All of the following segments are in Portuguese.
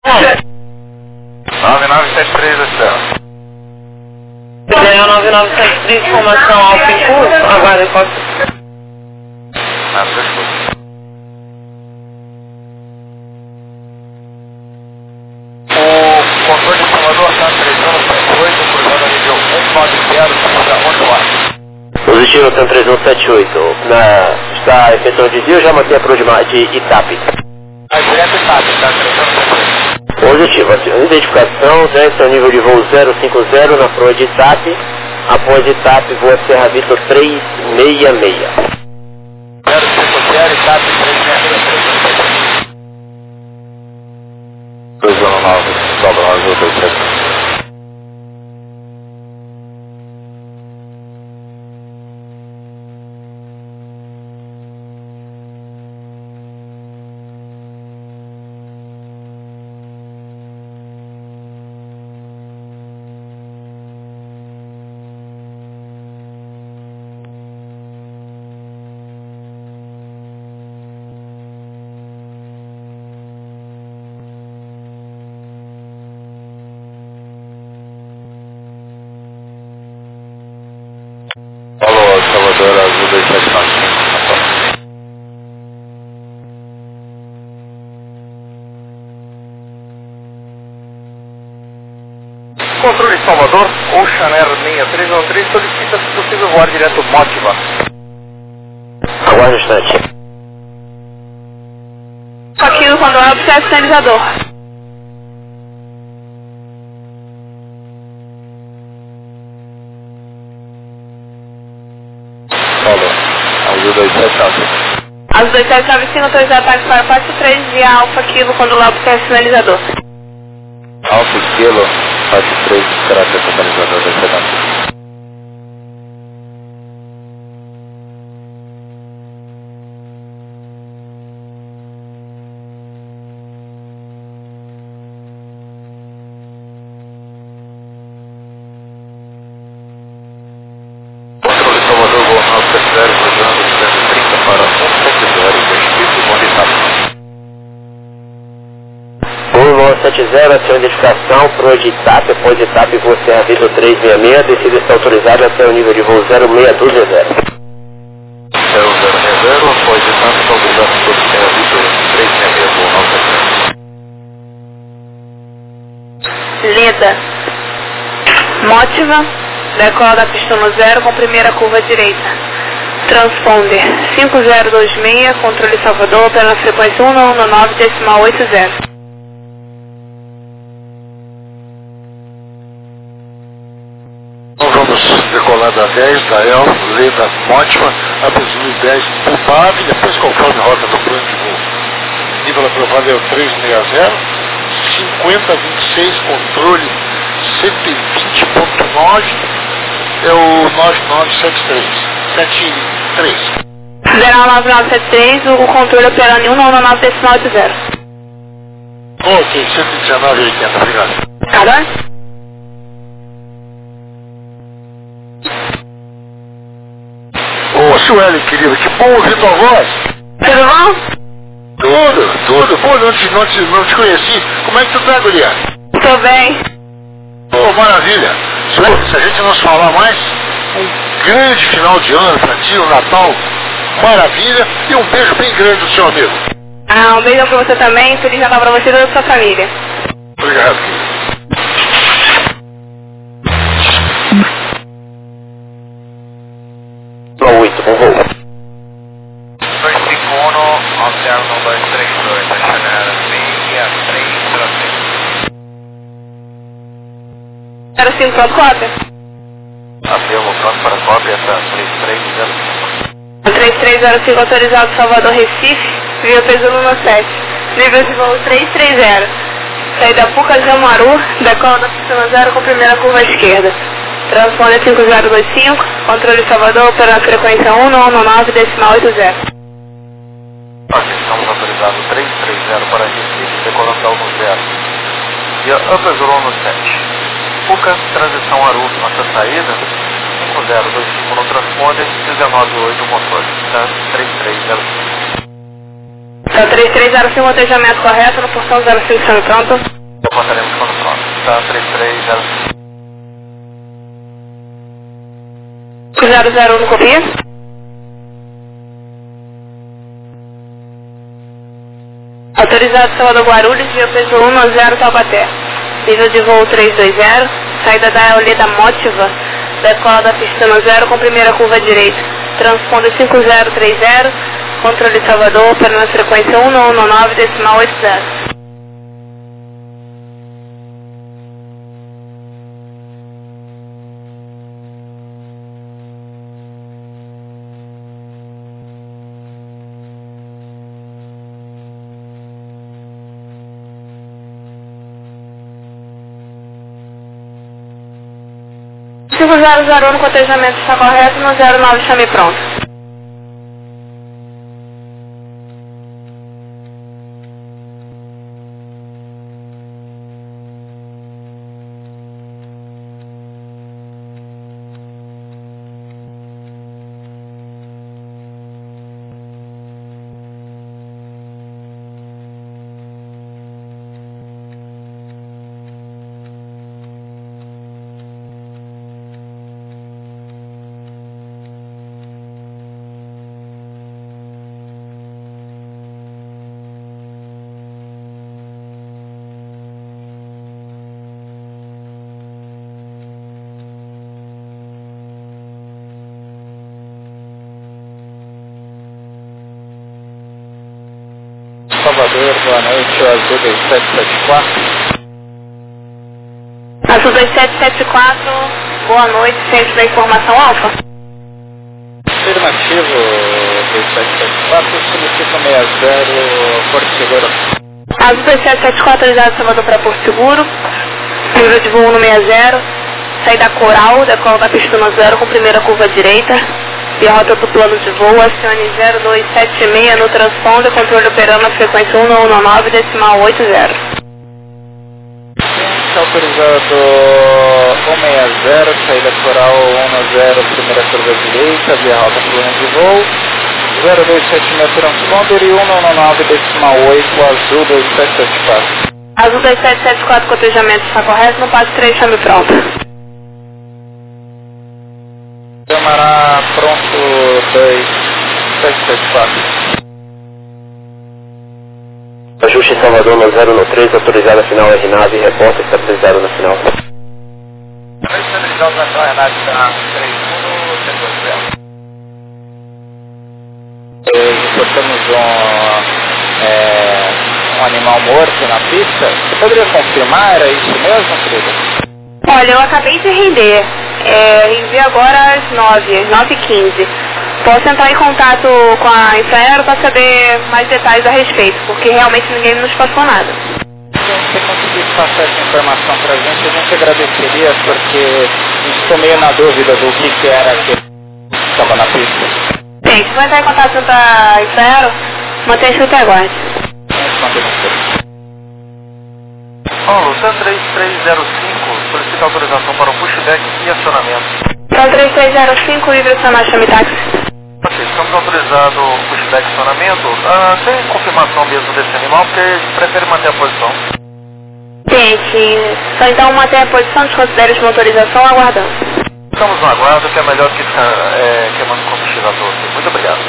9973 Estela. 9973, informação Alfa em curso, aguarda qual. Sua escuta. O controle de Salvador está 3178, cruzando a nível 190, onde vai? Positivo, TAM 3178. Está efetuando desvio, já mantém a PRO de Itape. A direto Itape, está 3178. Positivo, identificação, desce ao nível de voo 050 na PRO de Itape. Após Itape, voa Serra Vitor 366. 050, Itape 366. Cruzando 9, sobra 9, 2, Alô, Salvador, Azul 279. Controle Salvador, Ocean Air 6313, solicita se possível voar direto Motiva. Aguarde um instante. Aqui no controle observa o sinalizador. Alô, Azul 279. As 2795 autorizado ataque para a parte 3 via Alfa Kilo quando o observa o sinalizador. Alfa Kilo, parte 3, caráter totalizador 279. Controle Salvador, voo Alfa 0, cruzando 230 para 170, destino Bonitado. Voo 70, ação identificação, PRO de Itape, após Itape, voa Serra Vitor 366, descida está autorizada até o nível de voo 06260. 060, após Itape, está autorizado sobre Serra Vitor 366, voo Alfa 0. Leda. Motiva. Decola da pista no 0 com primeira curva direita. Transponder 5026, controle Salvador, opera na frequência 1119,80. Então vamos decolar da 10, da El, Leda Motiva, Abesui 10, Pulpave, depois conforme a rota do plano de voo. Nível aprovado é o 360, 5026, controle 120.9, é o 9973, 73. 09973, o controle operando em 199,80. Ok, 119,80, obrigado. Cada? Ô, Sueli, querido, que bom ouvir tua voz. Tudo bom? Tudo. Pô, não te conheci. Como é que tu tá, guria? Tô bem. Pô, maravilha. Sueli, se a gente não se falar mais, um grande final de ano pra ti, um Natal maravilha e um beijo bem grande do seu amigo. Um beijão pra você também, feliz Natal pra você e toda a sua família. Obrigado, querido. Pro 8, bom voo. 251, alterno 232, a Chanel 6306. 05, pronto, cópia. Afirmo, pronto para cópia, essa 3305. 3305 autorizado Salvador Recife, via peso 117. Nível de voo 330. Saída Puca Jamaru, decola da pista 0 com primeira curva à esquerda. Transponder 5025, controle Salvador, opera na frequência 1119,80. Ok, estamos autorizados 330 para Recife, decolando da 10. Via Upper 17. Puca, transição Aru, nossa saída, 5025 no transponder, 198 no controle, tá? 3305. Tá 3305, atendimento correto no portão 05, pronto. reportaremos quando pronto. Tá, 3300. 001 copia. Autorizado Salvador Guarulhos, via peso 190 Taubaté. Nível de voo 320, saída da Eoleda Mótiva, decola da pista 0 com primeira curva direita. Transponder 5030, controle Salvador, operando na frequência 1119,80. O 5001 no cotejamento está correto, no 09 chame pronto. Salvador, boa noite, o Azul 2774. Azul 2774, boa noite, centro da informação alfa. Afirmativo 2774, solicita 60, Porto Seguro. Azul 2774, autorizado Salvador para Porto Seguro. Nível de voo 160, saída Coral, decola da pista 0 com primeira curva direita. E a rota do plano de voo, acione 0276 no transponder, controle operando na frequência 1119,80. Autorizado 160, saída Coral 10, primeira curva direita, via rota plano de voo. 0276 transponder e 119,8, Azul 2774. Azul 2774, cotejamento está correto, no passo 3, chame pronto. Câmara pronto 2774. Ajuste Salvador no 013, autorizada final RNAV, reporta estabilizado na final. Estabilizado na final RNAV está 3120. Reportamos um animal morto na pista. Você poderia confirmar, era isso mesmo, querido? Olha, eu acabei de render. Rendi agora às 9h15. Posso entrar em contato com a Infraero para saber mais detalhes a respeito, porque realmente ninguém nos passou nada. Se você conseguisse passar essa informação para a gente agradeceria, porque a gente ficou meio na dúvida do que era que estava na pista. Bem, se vai entrar em contato com a Infraero, mantenha escuta e aguarde. Paulo, Sam 3305, solicita autorização para o pushback e acionamento. Sam 3305, livre acionar, chame táxi. Ok, estamos autorizados o pushback e acionamento. Tem confirmação mesmo desse animal, porque a gente prefere manter a posição. Gente, só então manter a posição, desconsidere de motorização, aguardando. Estamos no aguardo, que é melhor que queimando combustível a todos. Muito obrigado.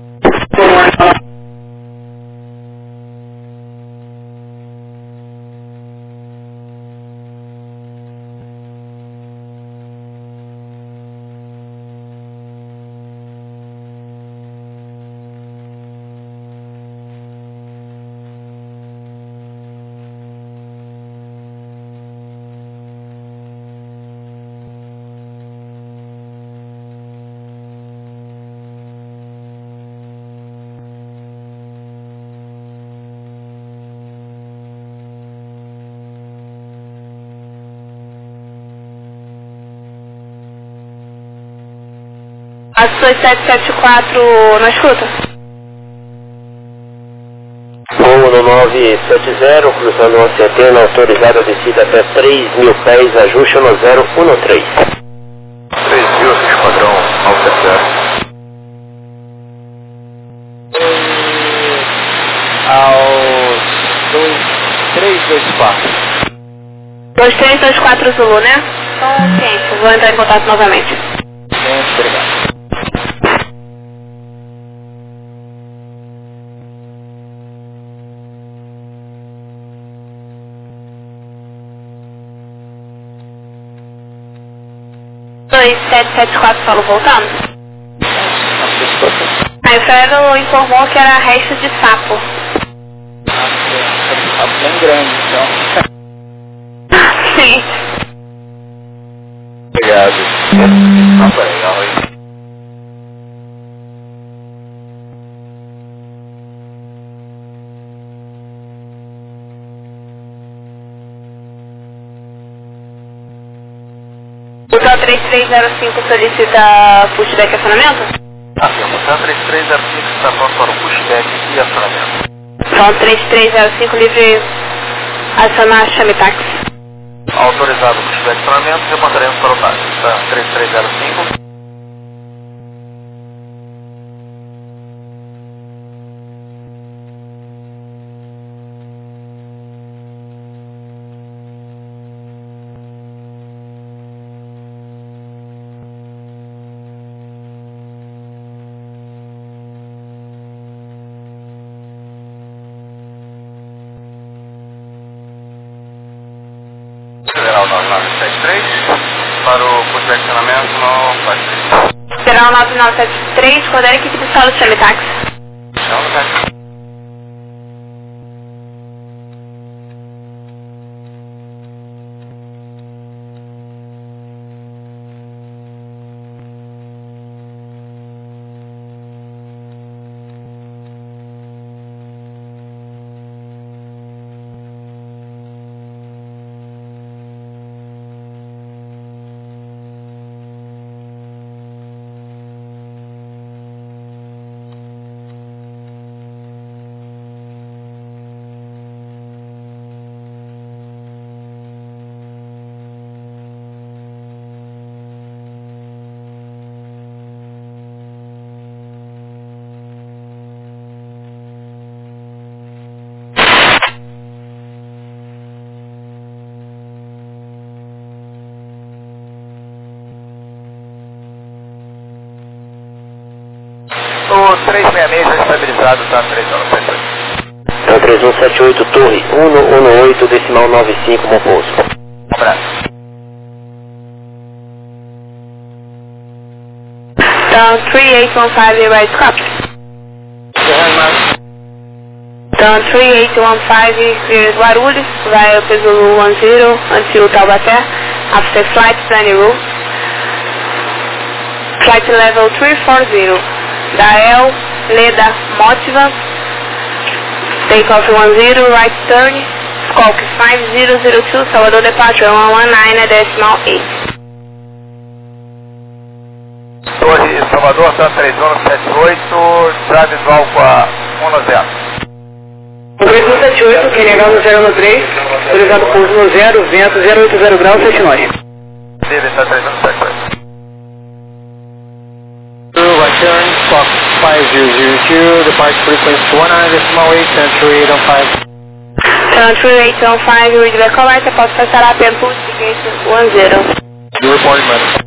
A 2774, não escuta? Voo no 970, cruzando uma centena, autorizada a descida até 3.000 pés, ajuste no 013. 3.000, esquadrão, 970. Aos 324. 2324 Zulu, né? Então, ciência, vou entrar em contato novamente. Obrigado. Dois 774 Paulo voltando. Aí o Fero informou que era resto de sapo. Sapo bem grande, então. Sim. Obrigado. Sapo é legal, hein? O 3305 solicita pushback e acionamento? Afirmação 3305 está pronto para o pushback e acionamento. Então 3305 livre acionar chame táxi. Autorizado o pushback e acionamento, reportaremos para o táxi. Tá? 3305. Federal 9973, para o pushback e acionamento não faz sentido. Federal 9973, coordenar a equipe de solo chame táxi. Chama o táxi. O 366 já estabilizado, tá? 3178. Então 3178 Torre 118 decimal 95 bom pouso. Um abraço. Então 3815 right copy. Então 3815 clear Guarulhos, vai pelo 10 until Taubaté, after flight planning route. Flight level 340. Dael, Leda, Motiva, takeoff 10, right turn, Squawk 5002, Salvador Departure 119 decimal 8. Torre Salvador, tá? 3178, já visual com a 10. 3178, QNH 1013, autorizado pouso no 0, vento 080 graus, 7 nós. Deve estar 3178. Turn, Squawk 5002, departure frequency 109.8, Century 805. Century 815, read the correct, posso passar a tempo, indication 10. You reporting, madam.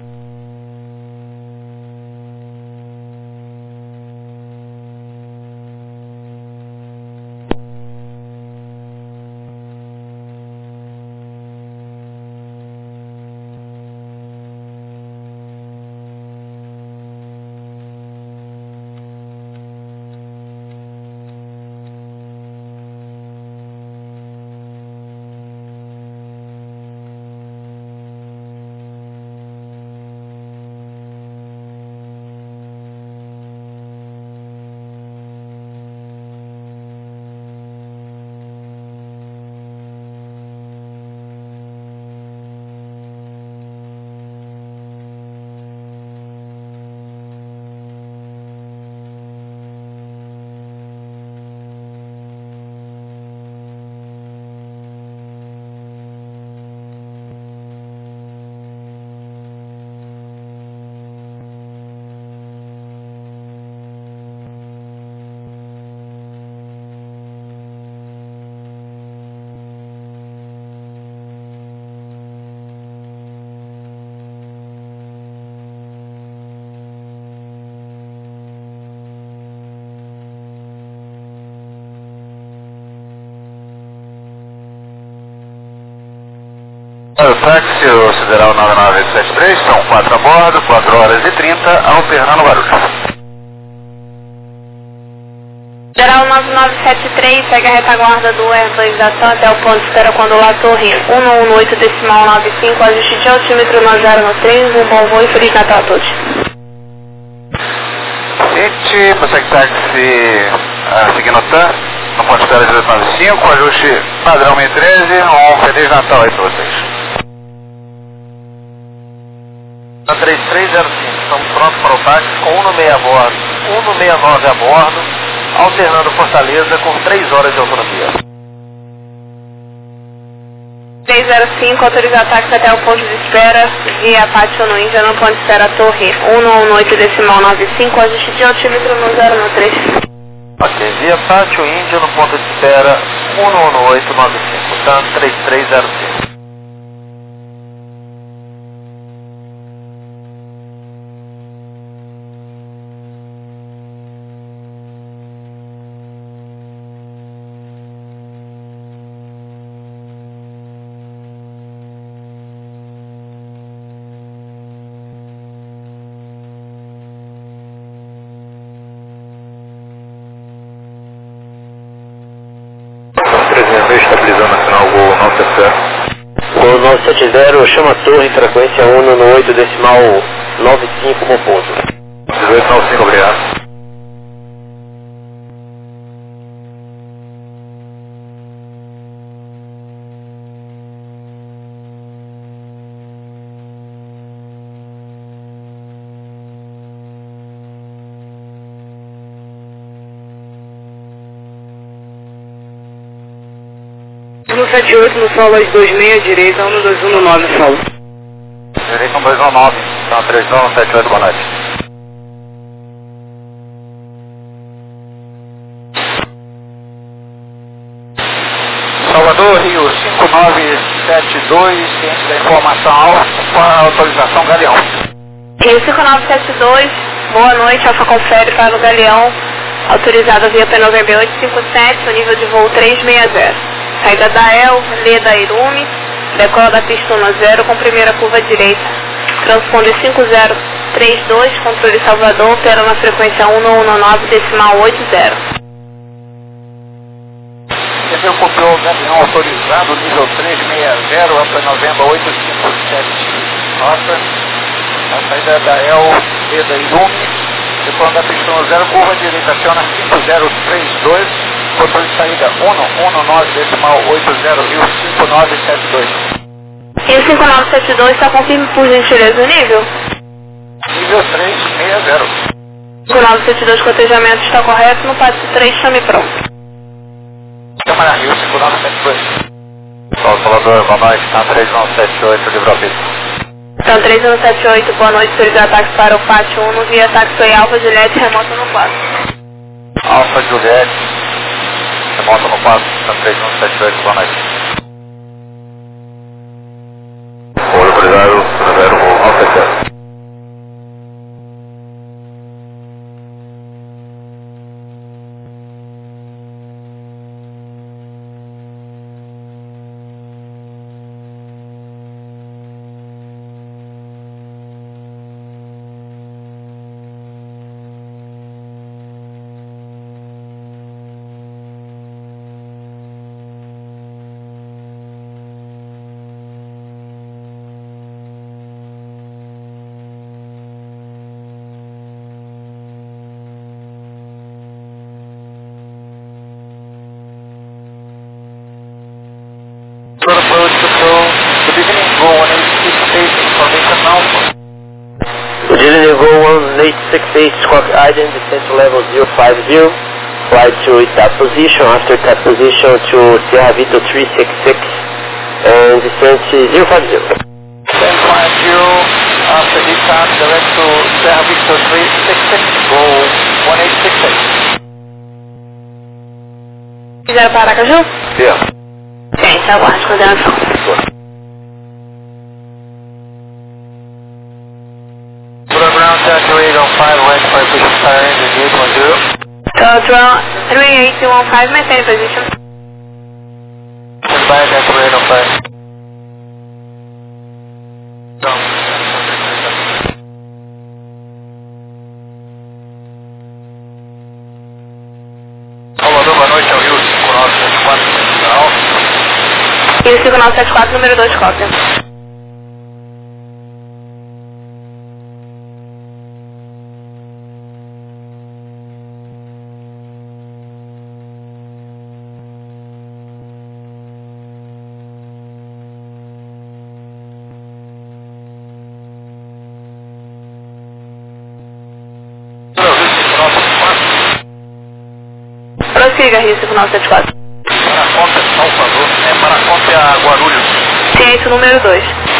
Bravo Táxi, o Sideral 9973, são 4 a bordo, 4 horas e 30, ao Fernando Guarulhos. Sideral 9973, segue a retaguarda do Airbus da TAM até o ponto de espera quando lá Torre 118,95, ajuste de altímetro 9093, um bom voo e Feliz Natal a todos. Seguinte, Prosec Táxi, seguindo o TAM, no ponto de espera 1895, ajuste padrão 1013, um Feliz Natal aí pra vocês. 3305, estamos prontos para o táxi com 196 a bordo, 169 a bordo, alternando Fortaleza com 3 horas de autonomia. 305, autoriza o táxi até o ponto de espera, via Pátio no Índia, no ponto de espera Torre 118,95, ajuste de altímetro no 093. Ok, via Pátio Índia, no ponto de espera 11895, TAM 3305. Estabilizando nacional Gol 970. Gol 970, chama a torre, frequência 1 decimal 95 bom ponto. 1895, obrigado. No 78, no solo às 26, direita, 1219, solo. Direita 1219, TAM 3978, boa noite. Salvador, Rio 5972, ciente da informação alfa, com a autorização Galeão. Rio 5972, boa noite, Alfa confere para o Galeão, autorizado via P9B 857, o nível de voo 360. Saída da El, Leda Irume, decola da pista 10 com primeira curva direita. Transponder 5032, controle Salvador, opera na frequência 119 decimal 80. Recebeu copiou Galeão autorizado, nível 360, Alfa November 857. Nota, a saída da El, Leda Irume, decola da pista 10, curva direita, aciona 5032. Controle de saída 119 decimal 80 Rio 5972. Rio 5972, está confirme por gentileza o nível? Nível 360. 5972, cotejamento está correto, no passo 3, chame pronto. Câmara Rio 5972. Salvador, boa noite, TAM 3178, livre arbítrio. TAM 3178, boa noite, autorizar ataque para o Pátio 1, via ataque foi Alfa Juliette, remoto no 4. Alfa Juliette. Remoto no 4, TAM 3178, boa noite. Oi, obrigado, 0 voo 970. Good evening, Go 1868, information now. Good evening, Go 1868, squawk ident, descent to level 050, fly to TAP position, after TAP position to Sierra Vito 366, and descent 050. 1050, after TAP, direct to Sierra Vito 366, Go 1868. Fizeram para Aracaju? Yeah. Gente, aguarde, coordenação. Ground Track 3815, right for push fire engine 810. 3815, maintain position. Stand by, Track 3815. 974, número 2, cópia. Prossiga, Rio 5974. Paracópia Salvador, Paracópia Guarulhos. Ciência, número 2.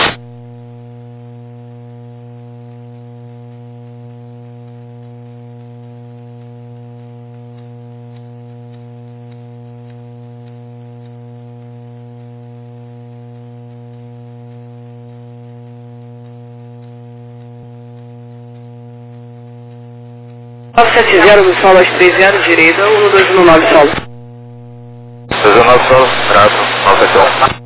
Zero do solo, 30, direita, 1219 solo. 19 solo, trato, 971.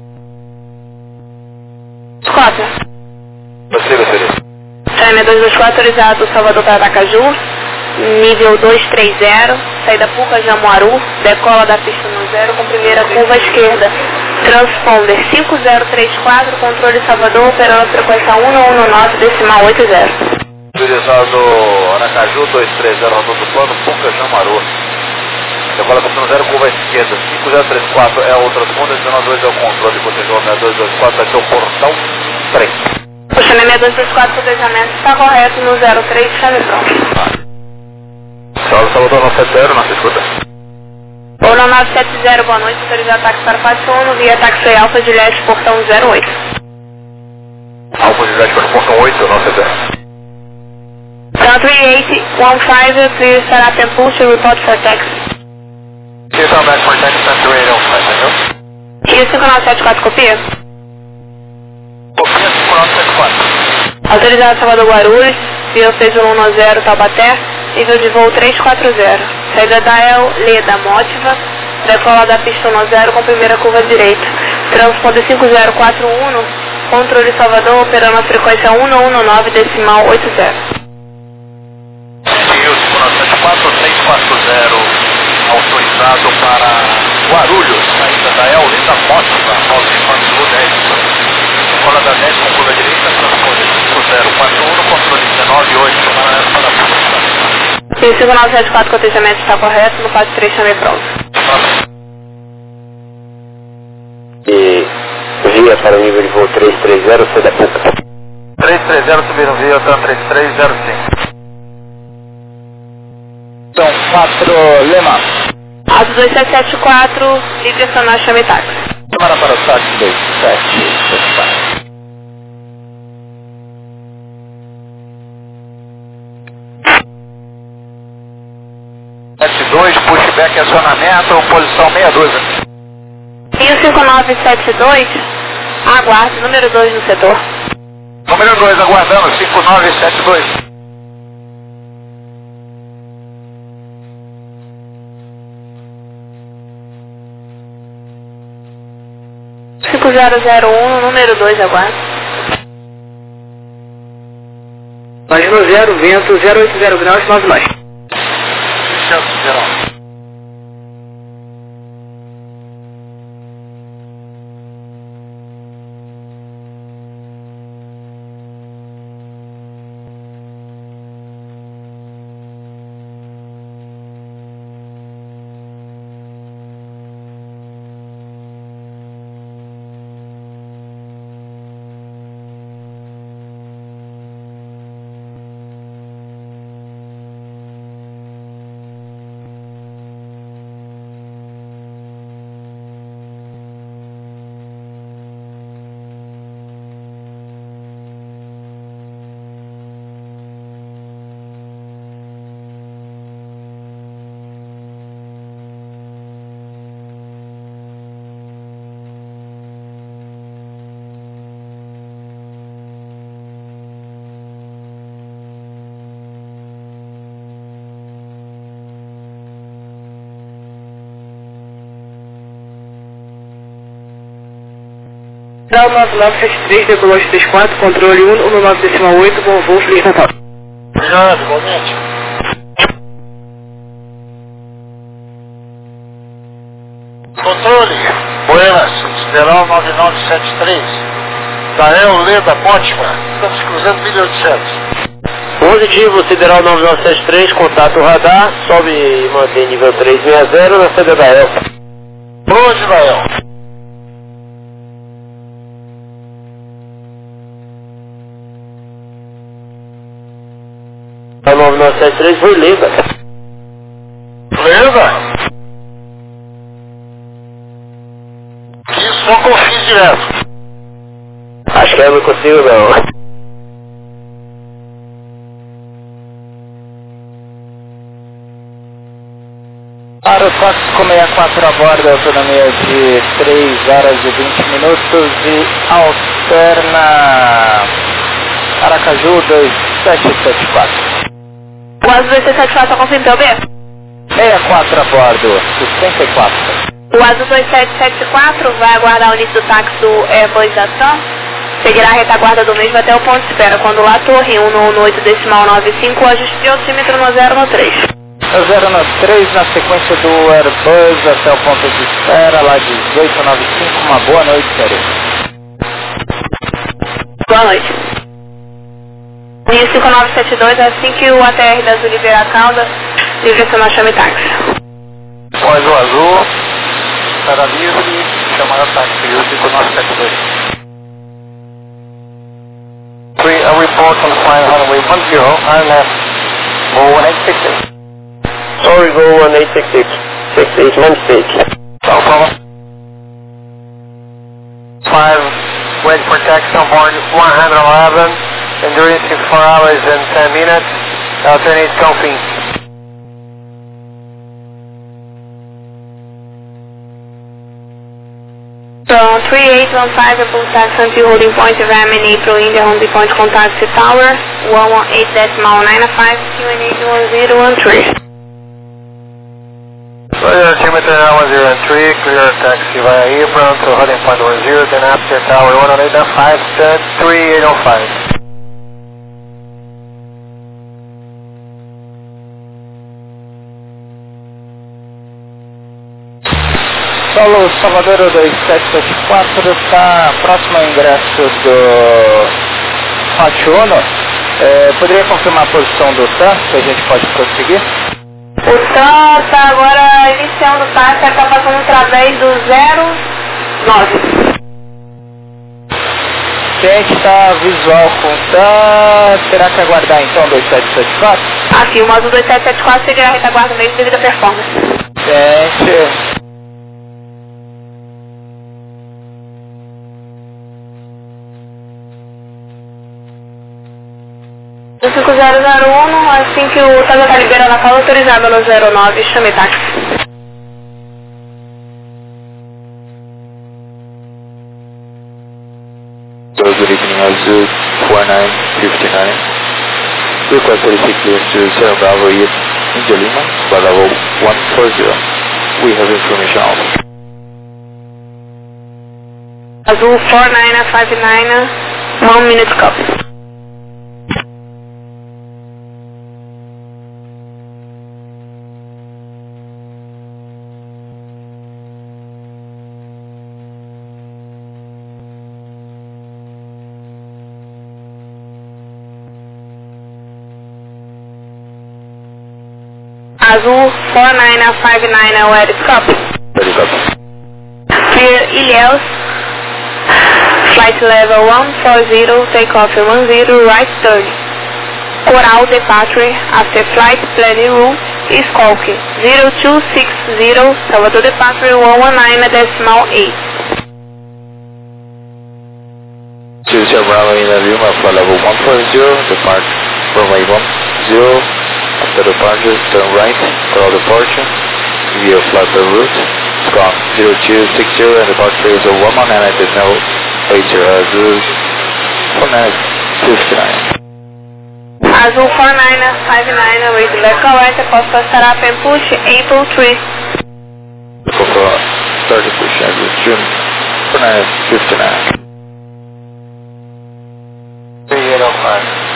Cópia. Prossiga, seria. China 224, autorizado Salvador para Aracaju, nível 230, saída Puca Jamuaru, decola da pista no 0 com primeira curva à esquerda. Transponder 5034, controle Salvador, operando a frequência 119, decimal 80. Autorizado Aracaju, 230, rodou do plano, Puca Jamuaru. Decola com 0, curva à esquerda. 5034 é o transponder, 192 é o controle, protegeu 6224, aqui é o portão 3. O chamamento 224, protejamento está correto no 03, chame pronto. Salvador 970, nossa escuta. Ou no 970, boa noite, autorizado táxi para Patrono, via táxi Alfa de Leste, portão 08. Alfa de Leste para o portão 8, 970. 3815, please set up and push to report for taxi. Please come back for taxi, 3815, entendeu? Rio 5974, copia? Copia 5974. Autorizado Salvador Guarulhos, via 6110 Taubaté, nível de voo 340. Saída da El Leda Mótiva, decola da pista 10 com primeira curva direita. Transponder 5041, controle Salvador, operando a frequência 119, decimal 80. Rio 5974, 340, autorizado para Guarulhos, saída da El Leda Mótiva, 910. Decola da 10 com curva direita, transponder 5041, controle 198, para a pista. Rio 5974, cotejamento está correto, no passo 3, chame pronto. E via para o nível de voo 330, sai da Puca. 330, subiram via, tá 3305. Então, 4, Lema. Alto 2774, livre acionar, chame táxi. Câmara para o táxi 2774. S2, pushback, acionamento, posição 62. Rio 5972, aguarde, número 2 no setor. Número 2, aguardando, 5972. 5001, número 2, aguarde. Imagina 0, vento, 080 graus, 9 nós. Geral. Central 9973, decolou 34, controle 119 decimal 8, bom voo, Feliz Natal. Obrigado, igualmente. Controle, Buenas, Verão 9973. Dael Leda Botman. Estamos cruzando 1800. Positivo, Sideral 9973, contato radar, sobe e mantém nível 360 na saída da El. Onde, Dael? A 9973 foi Leda. Leda? Que isso não confie direto. Acho que eu não consigo não. Para o Tóxico 64 a bordo, autonomia de 3 horas e 20 minutos e alterna Aracaju 2774. O Azul 2774 confirma B? 64 a bordo, 64. O Azul 2774 vai aguardar o início do táxi do Airbus Ação. Seguirá a retaguarda do mesmo até o ponto de espera, quando lá torre 198,95, ajuste de altímetro no 013. 093 na sequência do Airbus até o ponto de espera, lá 1895, uma boa noite, senhores. Boa noite. E 5972, assim que o ATR da Azul liberar a cauda, livre essa marcha chame táxi. Pós o Azul, estará livre, chamada táxi, o 5972. A report on flying runway 10, RNF, Go 1866. Sorry, Go 1866. 68, my mistake. No problem. 5, wait for taxi on board 111, enduring 4 hours and 10 minutes, alternate confirm. From 3815 Apple taxi until holding point of M in April, India, holding point contact to tower, 118.95, QNH 1013. Altimeter 103, clear taxi via Hebron to heading point 10, then after tower 108.5, set 3805. Solo Salvador 2774 está próximo ao ingresso do Hot Uno. Poderia confirmar a posição do TAM, que a gente pode prosseguir? O TAM está agora iniciando o táxi, está passando através do 09. Se a gente está visual com o TAM, terá que aguardar então 2774? Aqui, o Azul 2774 seguirá a retaguarda mesmo devido à performance. Gente... 5001, assim que o TAM está liberando a fala autorizada no 09, chame táxi. Good evening, Azul 4959. Request verification clearance to Sierra Bravo 8 India Lima, by level 140. We have information off. Azul 4959, 1 minute copy. Azul 4959, where is copy? Very copy. Clear Ilhéus, flight level 140, takeoff 10, right turn. Coral departure after flight planning room, Squawk 0260, Salvador departure 119.8. To Sierra Bravo India Lima, flight level 140, depart runway 10. After departure, turn right, Coral departure, via flight route, Squawk 0260, and departure is 119 at decimal 80, Azul 4959. Azul 4959, read the correct, Costa estará pen push, April 3. Costa start to push, Azul June 4959. 3805.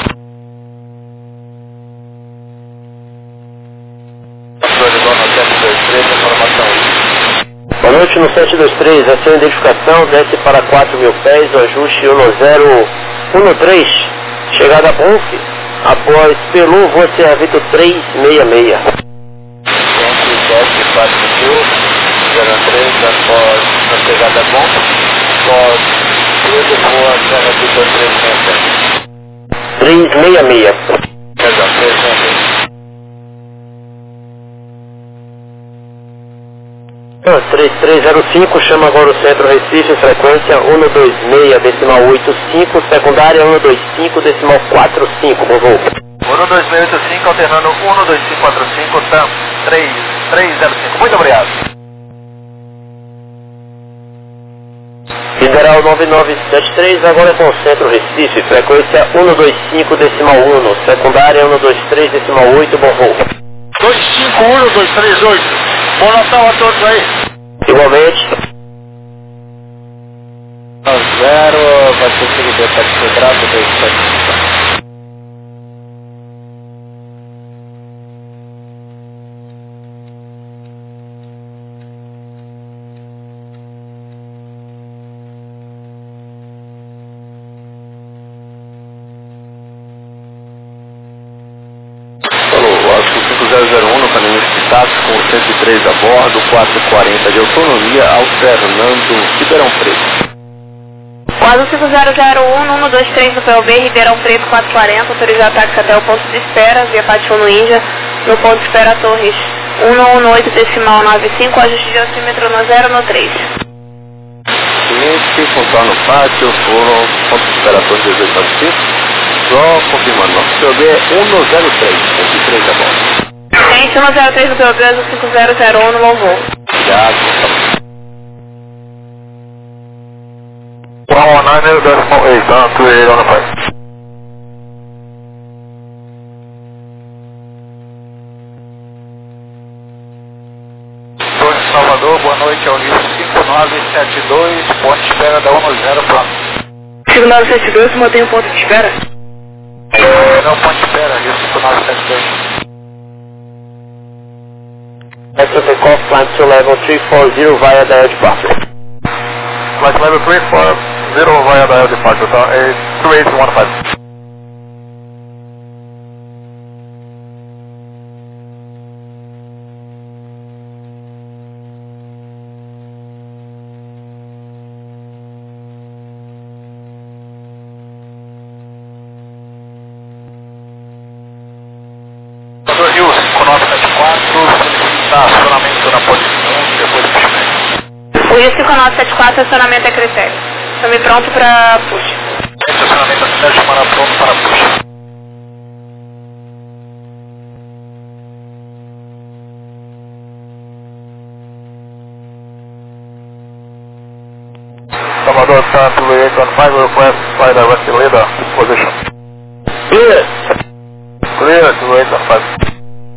Boa noite, no 723, a sua identificação desce para 4.000 pés, o ajuste 1013, chegada a Bonf, após Pelu, voo Sierra Vitor 366. Sempre desce 4.000, 03, após a chegada a Bonf, após Pedro, voa Sierra Vitor 366. Perdão, 366. 3305, chama agora o centro Recife, frequência 126,85, secundária 125,45, por favor. 12685, alternando 12545, TAM 3305. Muito obrigado. Federal 9973, agora com o centro Recife, frequência 125,1, secundária 123,8, bom voo. 251238. Bom Natal a todos aí. Igualmente. 0, vai ser seguidor para quebrado 275. Oscar 5001 no caminho de status com 103 a bordo, 440 de autonomia, alternando Ribeirão Preto. Quadro 5001, número 23 do PLB, Ribeirão Preto 440, autorizado táxi até o ponto de espera, via Pátio no Índia, no ponto de espera Torres 118,95, ajuste de altímetro no 0 no 3. Cliente, contorno pátio, foram ponto de espera Torres 1895. Só confirmando, nosso PLB é 103, 103 a bordo. Gente, 103 do PLB, 5001 no bom voo. Obrigado. 119.8, down to 8 on the flight. Torre Salvador, boa noite, ao nível 5972, ponto de espera da 10 plano. 5972, mantém o ponto de espera. Não, ponto de espera, Rio 5972. Extra takeoff, climb to level 340 via the departure. Flight level 340 via dial departure, tá? 2815. Salvador Rio 5974, solicita acionamento na posição depois do pushback. O Rio 5974, acionamento é critério. Estamos pronto para push. Estacionamento da cidade chamada pronto para push. Salvador, turn to 815, request fly direct leader position. Clear. Clear to 815.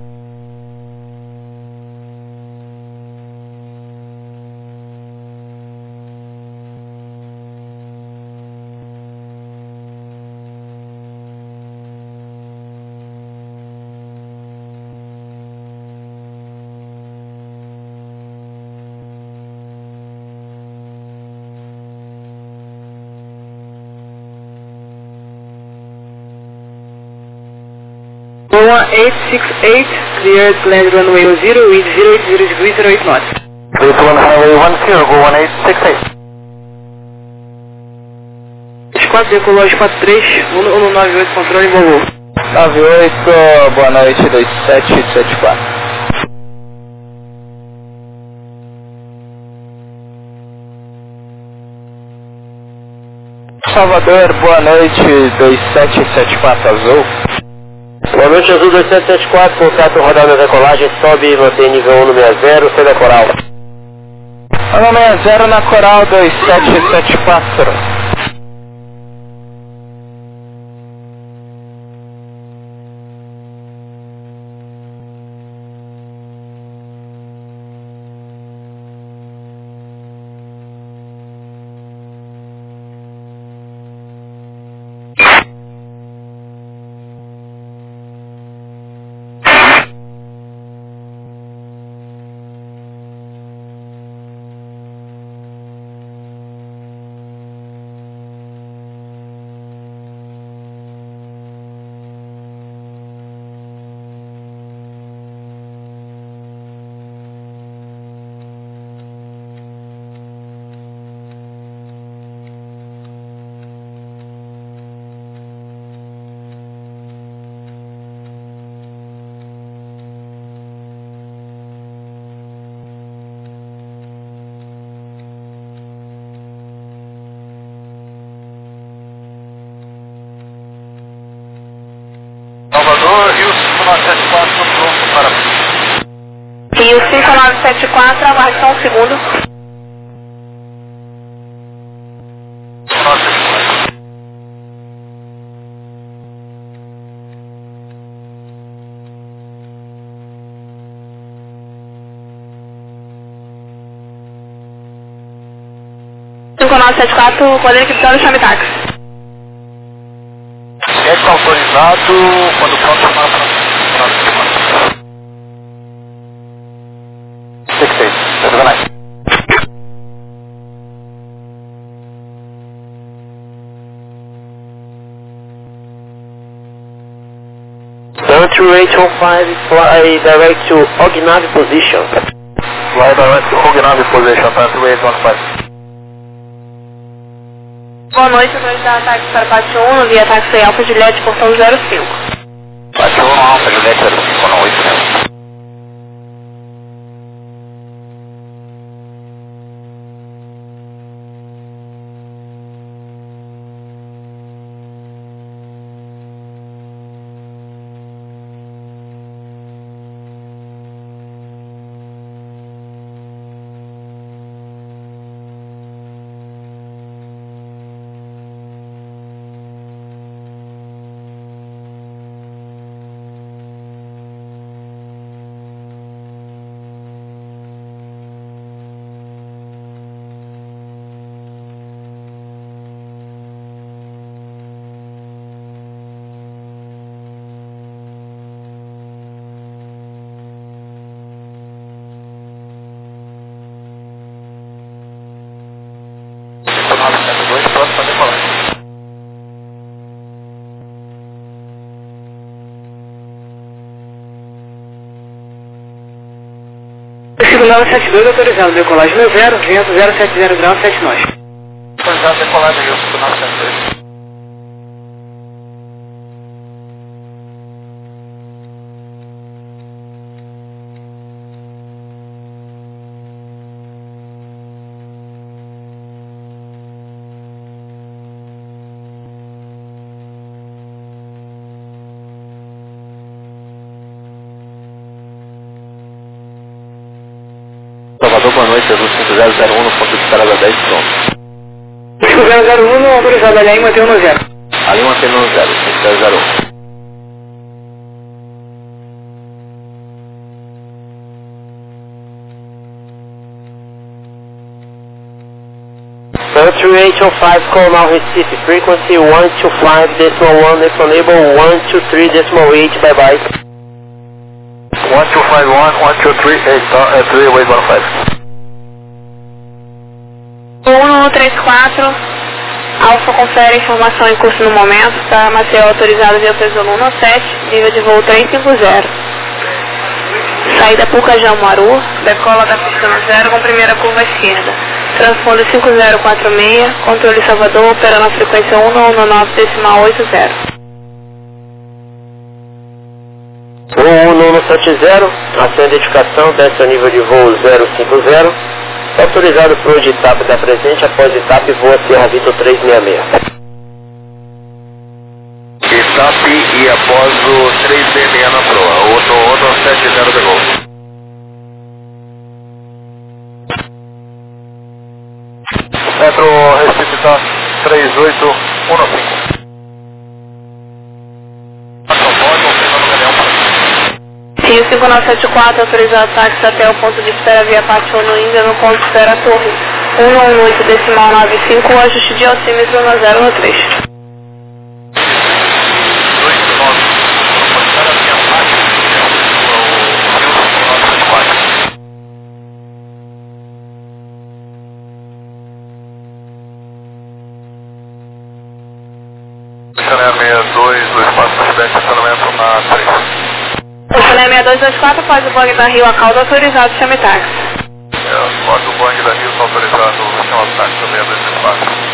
Boa 868, cleared land runway 0, wind 080 degrees 08 knots. Please 1 highway 10, go 1868. 4 decolagem 43, 1198, controle bom voo. 98, boa noite, 2774. Salvador, boa noite, 2774 Azul. Boa noite, Azul 2774, contato rodado na decolagem, sobe e mantém nível 160, sai da coral. 160 na coral, 2774. Rio 5974, aguarde só um segundo. Cinco 5974, poder equipado, chame táxi. Está autorizado, quando pronto, chamar para nós. 66, that's nice. Down to 815, fly direct to Ognavi position. Fly direct to Ognavi position, down to 815. Boa noite, eu vou dar táxi para Pátio 1, via táxi Alfa Juliette, portão 05. Pátio 1, Alfa Juliette, 05, não, 8. Pronto para decolar. Vestibular 72 autorizado, decolagem no 0, vento 070 graus, 7 nós. Autorizado decolagem aí, o 5972. Salvador, boa noite, Azul 5001, no ponto de estrada 10, pronto. 5001, autorizado, ali mantém no 0. Ali mantendo no 0, 5001. Country 805, call now Recife, frequency 125.1, enable 123.8, bye bye. 1251, 1238, 3815. 1134, Alfa confere informação em curso no momento, tá? Maceió autorizado via Pesolum 17, nível de voo 350. Saída Pucajão Maru, decola da pista 0 com primeira curva esquerda. Transponder 5046, controle Salvador, operando a frequência 119.80. 11170, a sua identificação, desce ao nível de voo 050, autorizado para o TAP da presente, após TAP voa Sierra Vitor 366. TAP e após o 366 na proa, outro 70 de gol. Centro Recife tá 3815. Rio 5974, autorizado táxi até o ponto de espera via Pátio no Índia, no ponto de espera Torre 118.95, ajuste de altímetro na 013. Cané 62, o espaço acidente, estacionamento na 3. Cané 6224, após o bug da Rio a cauda, autorizado, chame táxi. Após o bug da Rio, está autorizado o chama táxi também, 264.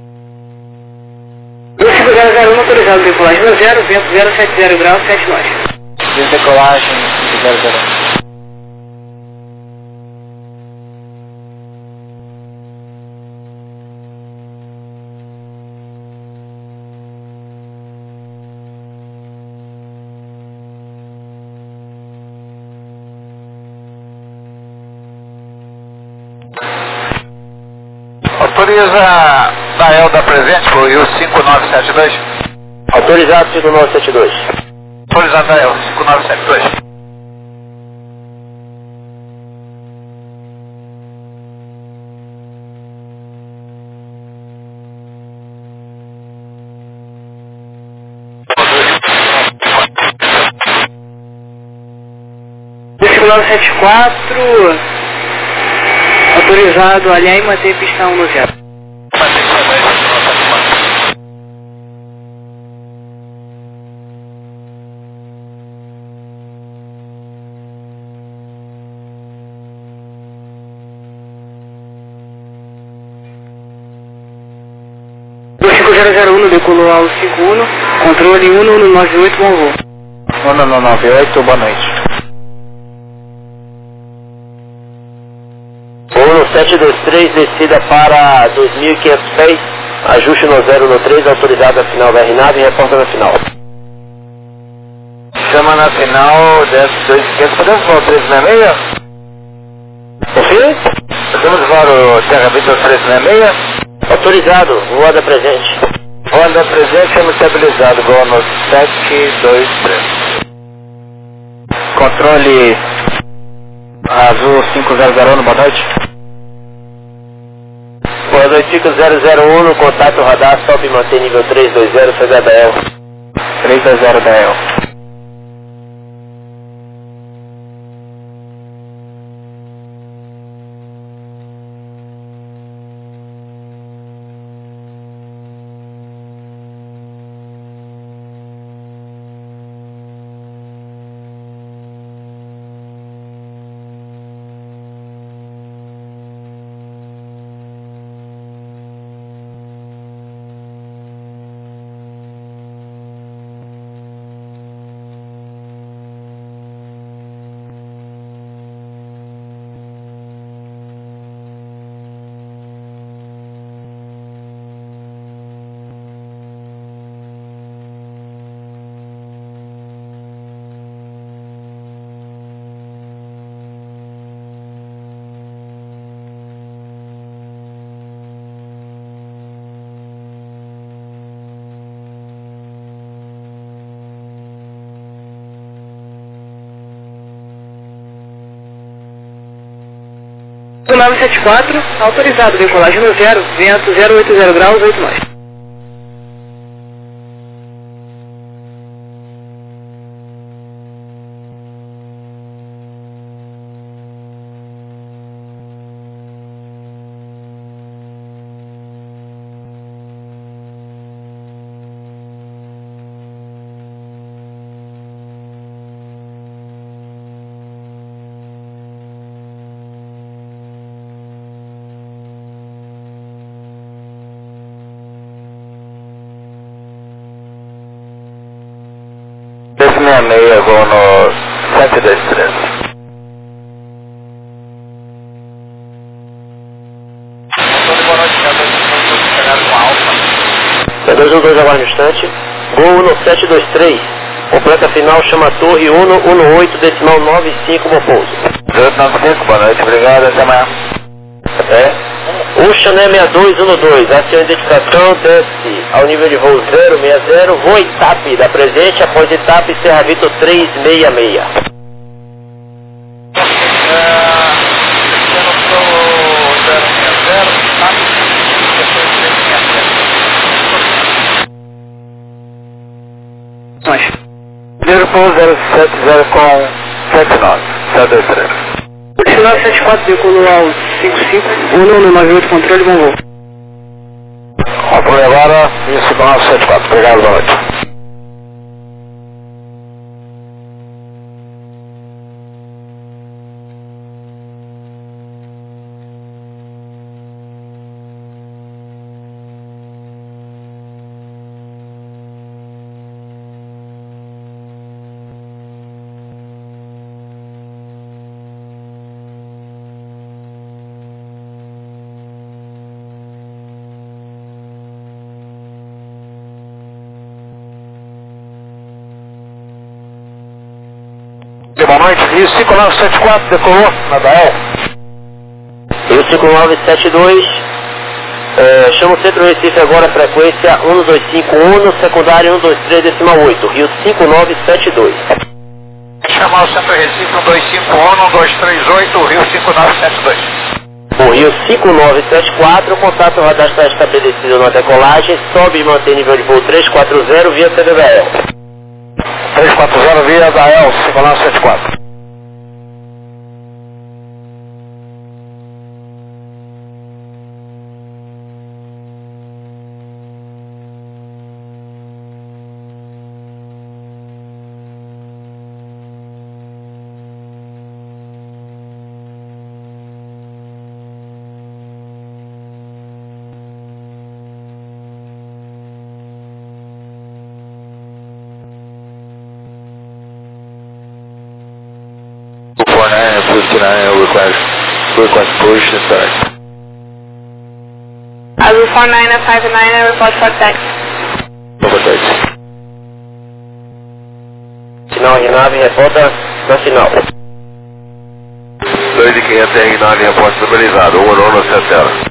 O 5001 autorizado, decolagem no 0, vento 070 graus, 7 nós. Desdecolagem 500. Autoriza Dael da presente pro Rio 5972. Autorizado 5972. Autorizado Dael 5972. Disco 974, autorizado alinhar e manter pista 1 no 0. O 5001 decolou ao 51, controle 1198, bom voo. 1198, boa noite. 1723, descida para 2500 pés, ajuste no 0 no 3, autorizado a final da RNAV e reporta na final. Chama na final, desce 2500, podemos voar o 366? Confia? Podemos voar o Terra Vitor 366? Autorizado, voada presente. Voando presente, chama estabilizado, voa no 723. Controle Azul 500, boa noite. Boa noite, Chico 001, contato radar, sobe e mantém nível 320, CDBL. 320 Dael. O 974, autorizado, decolagem no 0, vento 080 graus, 8 nós. Desce 66, vou no 723. Boa noite, chegaram com Alfa. 212 agora no instante. Gol 1723. Completa final, chama Torre 118, decimal 95, bom pouso. 1895, boa noite, obrigado, até amanhã. Ocean 6212, aciona identificação, desce ao nível de voo 060, voo ETAP da presente, após ETAP Serra Vitor 366. Nós. 0.070 com 79, 723. O 974 decolou ao 55, 1198, controle, bom voo. Controle agora, isso 974, obrigado, boa noite. boa noite. Rio 5974, decolou, Nadael. Rio 5972, chama o centro Recife agora, frequência 12251, secundário 123,8, Rio 5972. Chamar o centro Recife 1251, 1238, Rio 5972. O Rio 5974, o contato radar está estabelecido na decolagem, sobe e mantém nível de voo 340 via CDBL. 340 via da EL 5974. Request push and start. Azul 4959, report for taxi. Over taxi. Sinal R9, reporta na sinal. 2500 R9, reporte estabilizado, 1 no Centela.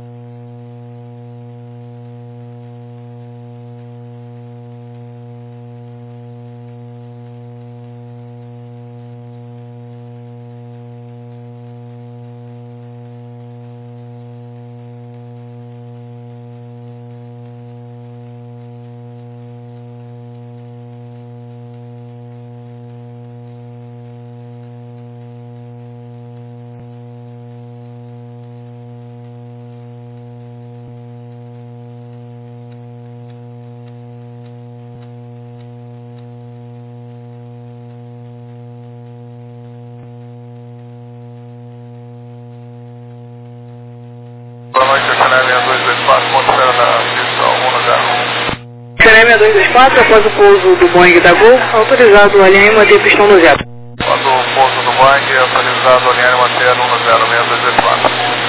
Boa noite, Xané 6224, ponto zero na pista 110. Xané 6224, após o pouso do Boeing da Gol, autorizado a linha e manter pistão no zero. Quando o pouso do Boeing, autorizado a linha e manter 110, 6224.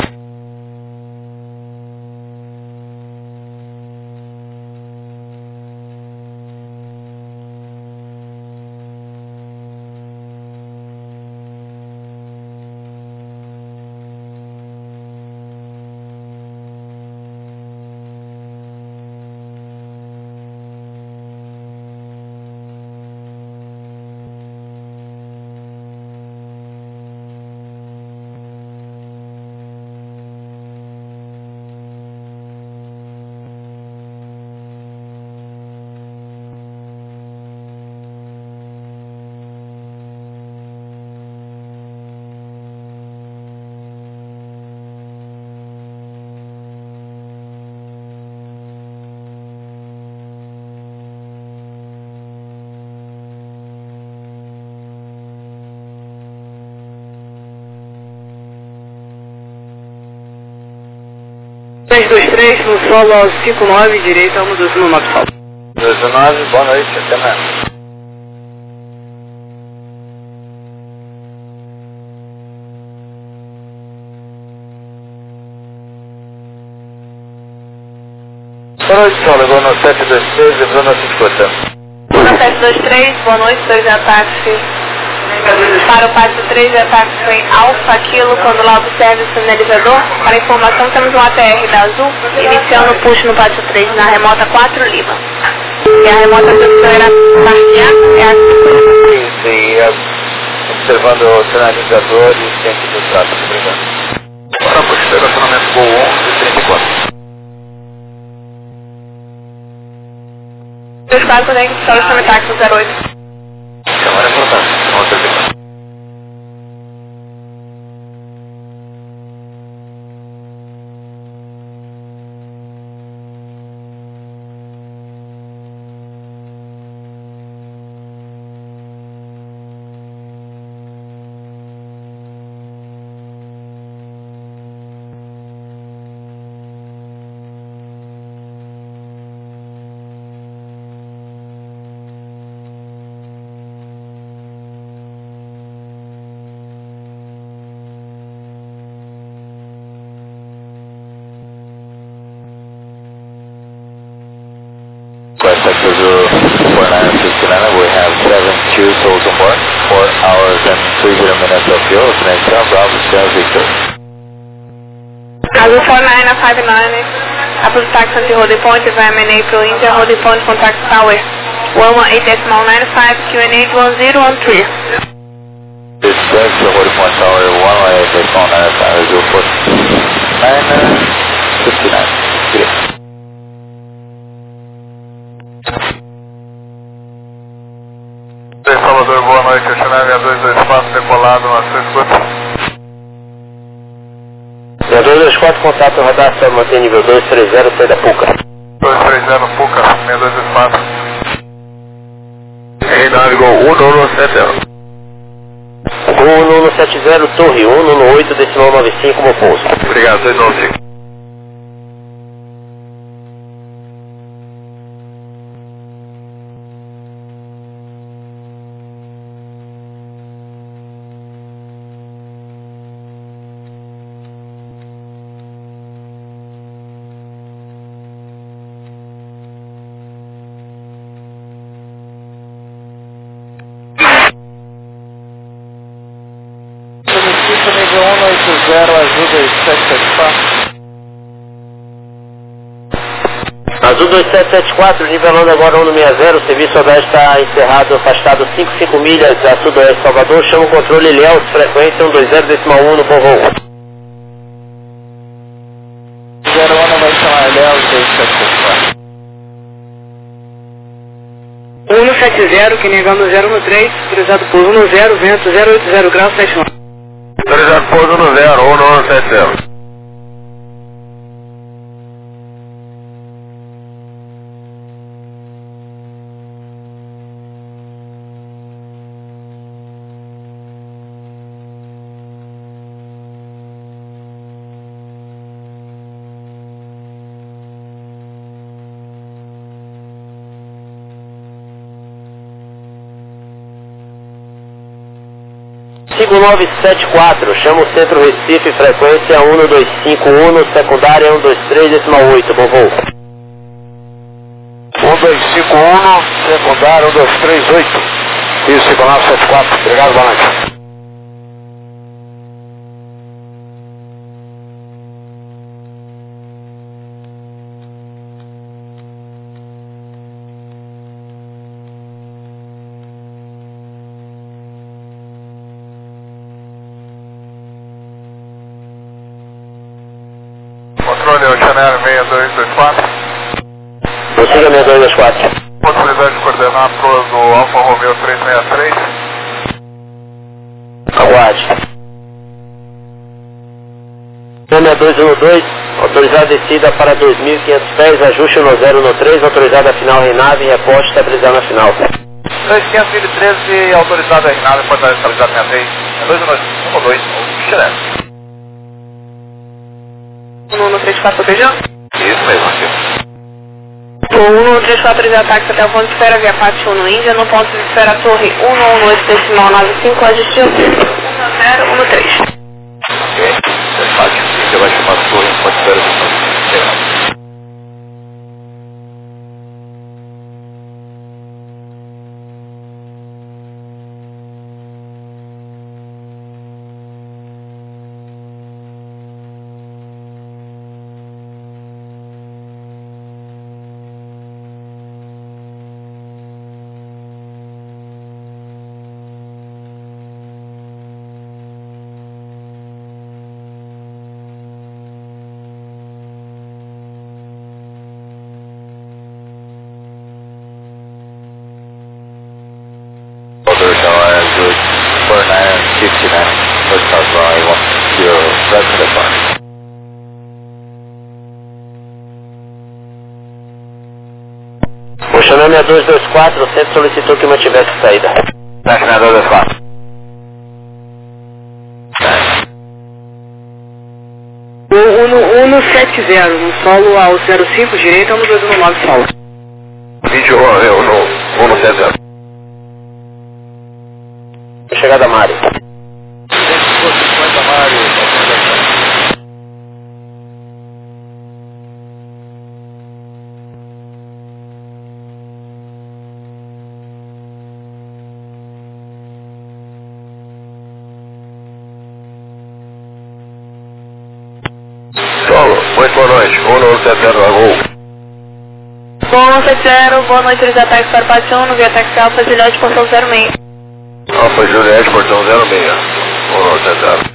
No solo 59, direita, 112 no Max Sol. 19, boa noite, até mais. Boa noite, Sol, levou no 723, levou no 50. No 723, boa noite, 2 ataque. Para o passo 3, ataque em Alfa Kilo, quando lá observe o sinalizador. Para informação, temos um ATR da Azul, iniciando o push no passo 3, na remota 4 Lima. E a remota posição irá partilhar é a 5 Sim, observando o sinalizador e o tempo do tráfego, obrigado. Para o estacionamento Gol 1134. 24, né? Só o táxi 08. Câmara importante, vamos terminar. West Texas 4959, we have 7 2 souls on board, 4 hours and 30 minutes of fuel, Sierra Bravo, Sierra Victor. Azul 4959, Apple taxi until holding point, environment April India, holding point contact tower 118.95, QNH 1013. Dispatch the holding point tower 118.95, Azul 4959. Salvador, boa noite, Chanel 6224, decolado na sua escuta. 6224, contato radar, mantém nível 230, sai da PUCA. 230 Puca, 6224. Renavigou 1170. Gol 1170, torre 118, decimal 95, como pouso. Obrigado, 295. Nível 180, ajuda 774. Azul 2774, nivelando agora 160, o serviço oeste está encerrado, afastado 55 milhas a sudoeste Salvador, chama o controle Ilhéus, frequência 120.1 no bom voo. 01 vai chamar Ilhéus 2774. 170, que negando 013, autorizado por 10, vento 080 graus 79. Autorizado pouso no 1170. Sigo 974, chama o centro Recife, frequência 1251, secundária 123.8, bom voo. 1251, secundário 1238. Isso, 5974. Obrigado, boa noite. Controle, o Chanel 6224. Prossiga 6224. Possibilidade de coordenar pro do Alfa Romeo 363. Aguarde. 6212, autorizada descida para 2.500 pés, ajuste no 013, autorizada final Renave, reposte estabilizar na final. 2513, autorizado a Renave, portaria estabilizada minha vez. 212, Chanel. 1134, beijão? Isso mesmo, aqui. O 1134 de ataque até o ponto de espera via parte 1 no Índia, no ponto de espera torre 118.95, ajuste 1013. Ok, parte você vai chamar a torre, pode esperar de novo. Salvador Tower, good 4959, first house by 10, that's the bar. O Chanel 6224, o centro solicitou que mantivesse saída. Chanel 224. O 170, no solo ao 05, direita, 1219 solo. Vídeo Romeo no 170. Chegada Mário. 50 Mário, Juliette, 1070 Lagoa. Bom 70, boa noite, eles ataques para parte 1, via táxi Alfa Juliette, portão 06. Alfa Juliette, portão 06, 1070.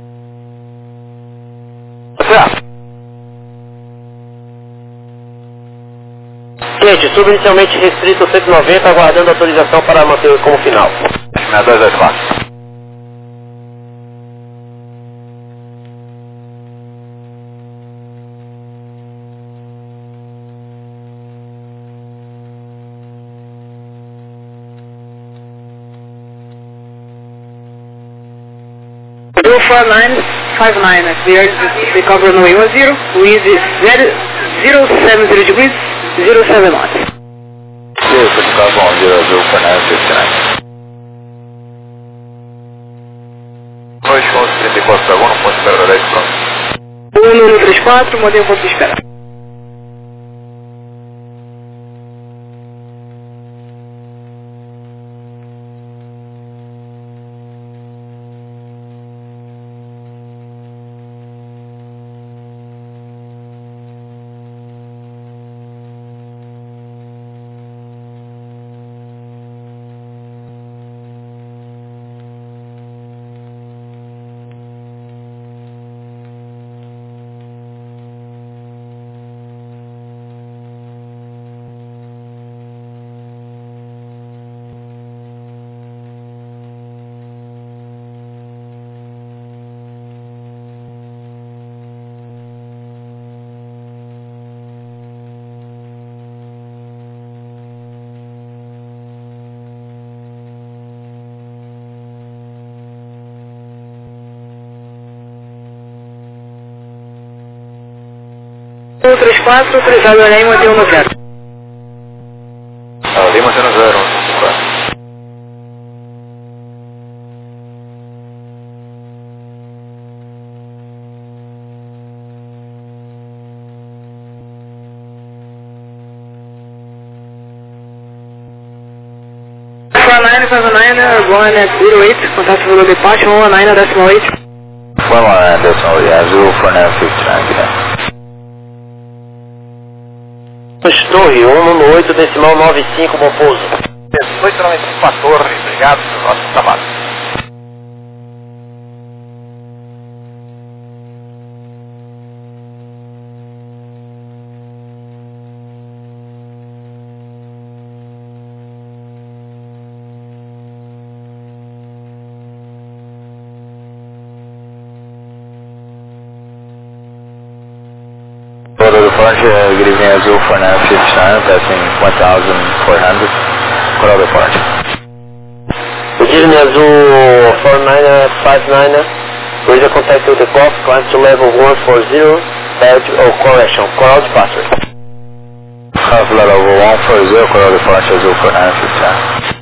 Certo. Gente, subinicialmente restrito 190, aguardando autorização para manter como final. 224. Zero 4959, clear the cover runway 10, wind 070 degrees, 07 knots. Clear for Chicago on 00 for 959. Noite 1134 Dragon, no ponto de espera da 10 km. 1134, mantém o ponto de espera. Um 34, autorizado a Lima, mantém 10. Lima 00, 154. Going at 08, contato pelo departure 119.8. 119.8, yeah, 04959. Torre 118, decimal 95, bom pouso. 1895 a torre, obrigado pelo nosso trabalho. Order the front, good evening, Azul 4959, passing 1400. Qual é o departure? Good evening, Azul 4959, ready to contact with the clock, climb to level 140, bad or correction, call departure. Level 140, qual é o departure, Azul 4959?